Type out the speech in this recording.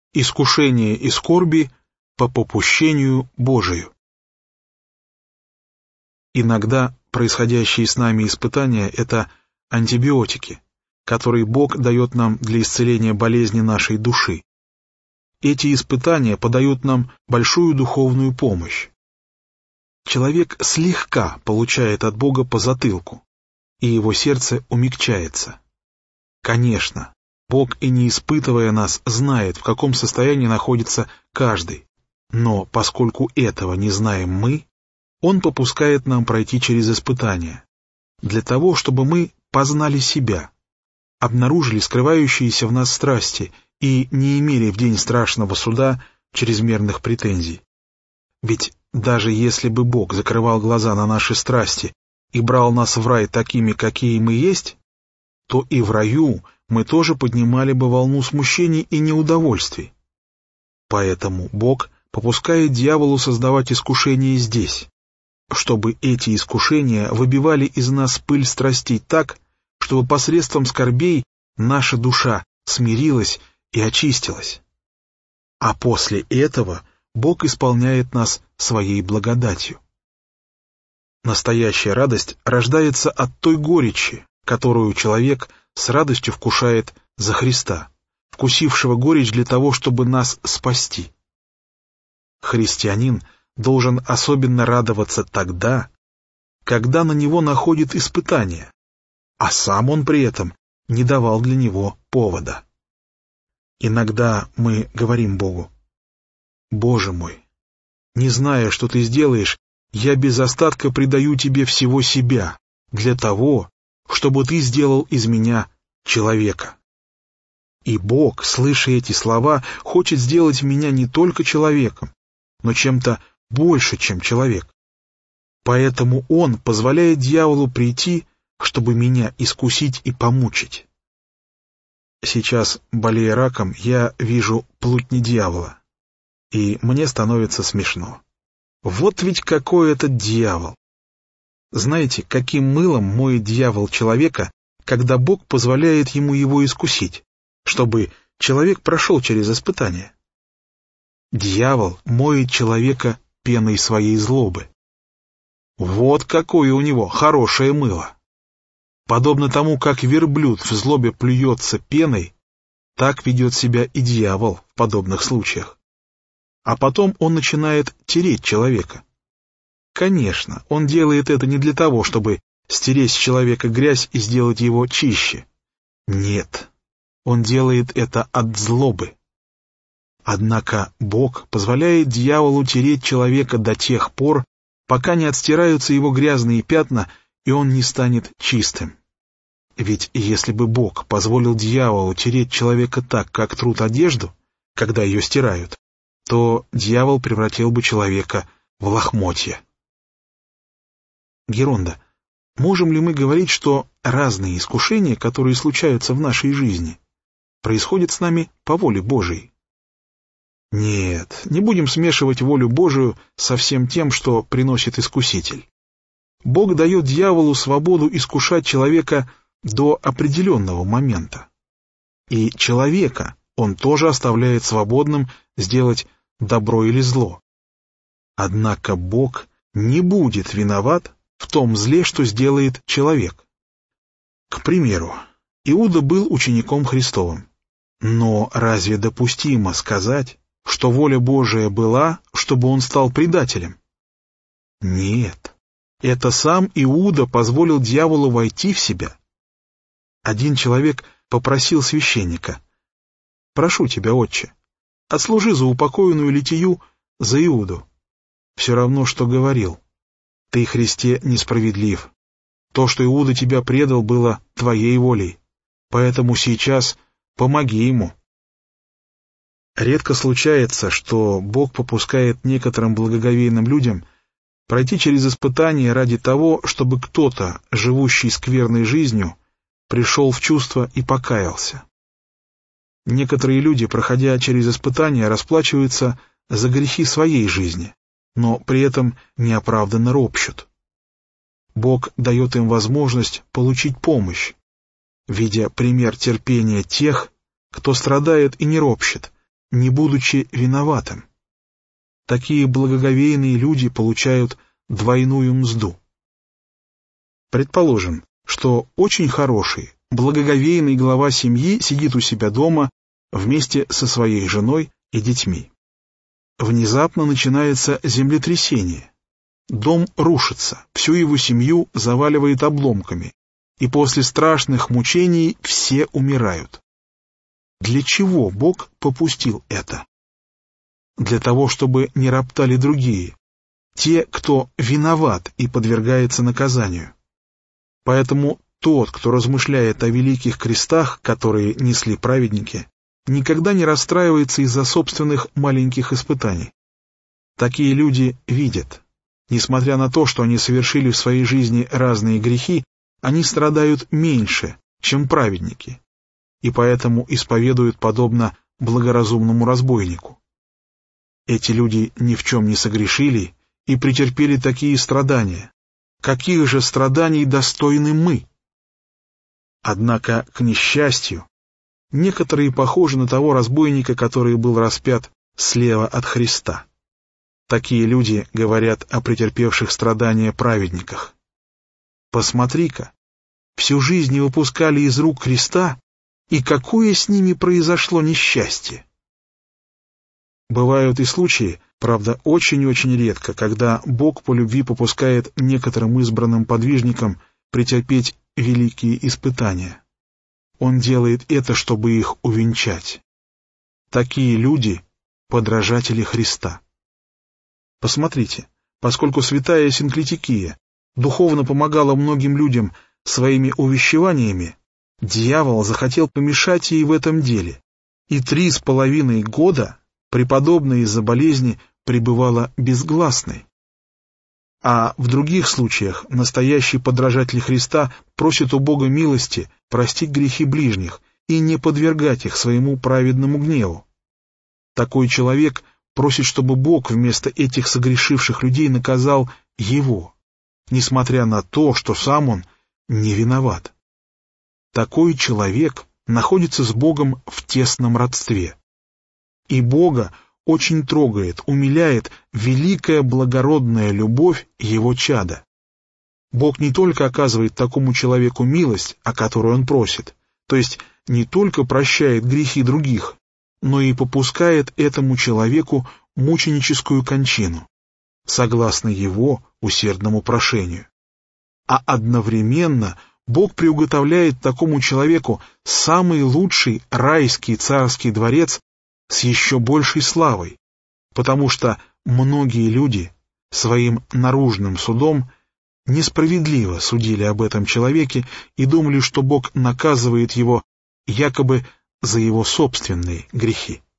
искушения и скорби по попущению Божию. Иногда происходящие с нами испытания — это антибиотики, которые Бог дает нам для исцеления болезни нашей души. Эти испытания подают нам большую духовную помощь. Человек слегка получает от Бога по затылку, и его сердце умягчается. Конечно, Бог, и не испытывая нас, знает, в каком состоянии находится каждый, но поскольку этого не знаем мы, Он попускает нам пройти через испытания, для того, чтобы мы познали себя, обнаружили скрывающиеся в нас страсти и не имели в день страшного суда чрезмерных претензий. Ведь даже если бы Бог закрывал глаза на наши страсти и брал нас в рай такими, какие мы есть, то и в раю мы тоже поднимали бы волну смущений и неудовольствий. Поэтому Бог попускает дьяволу создавать искушения здесь, чтобы эти искушения выбивали из нас пыль страстей так, чтобы посредством скорбей наша душа смирилась и очистилась. А после этого Бог исполняет нас своей благодатью. Настоящая радость рождается от той горечи, которую человек с радостью вкушает за Христа, вкусившего горечь для того, чтобы нас спасти. Христианин должен особенно радоваться тогда, когда на него находит испытание, а сам он при этом не давал для него повода. Иногда мы говорим Богу: «Боже мой, не зная, что Ты сделаешь, я без остатка предаю Тебе всего себя, для того, чтобы Ты сделал из меня человека». И Бог, слыша эти слова, хочет сделать меня не только человеком, но чем-то больше, чем человек. Поэтому Он позволяет дьяволу прийти, чтобы меня искусить и помучить. Сейчас, болея раком, я вижу плутни дьявола, и мне становится смешно. Вот ведь какой этот дьявол! Знаете, каким мылом моет дьявол человека, когда Бог позволяет ему его искусить, чтобы человек прошел через испытание? Дьявол моет человека пеной своей злобы. Вот какое у него хорошее мыло! Подобно тому, как верблюд в злобе плюется пеной, так ведет себя и дьявол в подобных случаях. А потом он начинает тереть человека. Конечно, он делает это не для того, чтобы стереть с человека грязь и сделать его чище. Нет, он делает это от злобы. Однако Бог позволяет дьяволу тереть человека до тех пор, пока не отстираются его грязные пятна, и он не станет чистым. Ведь если бы Бог позволил дьяволу тереть человека так, как трут одежду, когда ее стирают, то дьявол превратил бы человека в лохмотья. Геронда, можем ли мы говорить, что разные искушения, которые случаются в нашей жизни, происходят с нами по воле Божией? Нет, не будем смешивать волю Божию со всем тем, что приносит искуситель. Бог дает дьяволу свободу искушать человека до определенного момента. И человека он тоже оставляет свободным сделать добро или зло. Однако Бог не будет виноват в том зле, что сделает человек. К примеру, Иуда был учеником Христовым. Но разве допустимо сказать, что воля Божия была, чтобы он стал предателем? Нет, это сам Иуда позволил дьяволу войти в себя. Один человек попросил священника: «Прошу тебя, отче, отслужи за упокоенную Литию за Иуду». Все равно, что говорил: «Ты, Христе, несправедлив. То, что Иуда тебя предал, было твоей волей, поэтому сейчас помоги ему». Редко случается, что Бог попускает некоторым благоговейным людям пройти через испытания ради того, чтобы кто-то, живущий скверной жизнью, пришел в чувство и покаялся. Некоторые люди, проходя через испытания, расплачиваются за грехи своей жизни, но при этом неоправданно ропщут. Бог дает им возможность получить помощь, видя пример терпения тех, кто страдает и не ропщет, не будучи виноватым. Такие благоговейные люди получают двойную мзду. Предположим, что очень хороший, благоговейный глава семьи сидит у себя дома вместе со своей женой и детьми. Внезапно начинается землетрясение. Дом рушится, всю его семью заваливает обломками, и после страшных мучений все умирают. Для чего Бог попустил это? Для того, чтобы не роптали другие, те, кто виноват и подвергается наказанию. Поэтому тот, кто размышляет о великих крестах, которые несли праведники, никогда не расстраивается из-за собственных маленьких испытаний. Такие люди видят, несмотря на то, что они совершили в своей жизни разные грехи, они страдают меньше, чем праведники, и поэтому исповедуют подобно благоразумному разбойнику. Эти люди ни в чем не согрешили и претерпели такие страдания. Каких же страданий достойны мы? Однако, к несчастью, некоторые похожи на того разбойника, который был распят слева от Христа. Такие люди говорят о претерпевших страдания праведниках. Посмотри-ка, всю жизнь не выпускали из рук Христа, и какое с ними произошло несчастье! Бывают и случаи, правда, очень-очень редко, когда Бог по любви попускает некоторым избранным подвижникам претерпеть великие испытания. Он делает это, чтобы их увенчать. Такие люди — подражатели Христа. Посмотрите, поскольку святая Синклитикия духовно помогала многим людям своими увещеваниями, дьявол захотел помешать ей в этом деле, и 3,5 года преподобная из-за болезни пребывала безгласной. А в других случаях настоящий подражатель Христа просит у Бога милости простить грехи ближних и не подвергать их своему праведному гневу. Такой человек просит, чтобы Бог вместо этих согрешивших людей наказал его, несмотря на то, что сам он не виноват. Такой человек находится с Богом в тесном родстве. И Бога очень трогает, умиляет великая благородная любовь его чада. Бог не только оказывает такому человеку милость, о которой он просит, то есть не только прощает грехи других, но и попускает этому человеку мученическую кончину, согласно его усердному прошению. А одновременно Бог приуготовляет такому человеку самый лучший райский царский дворец с еще большей славой, потому что многие люди своим наружным судом несправедливо судили об этом человеке и думали, что Бог наказывает его якобы за его собственные грехи.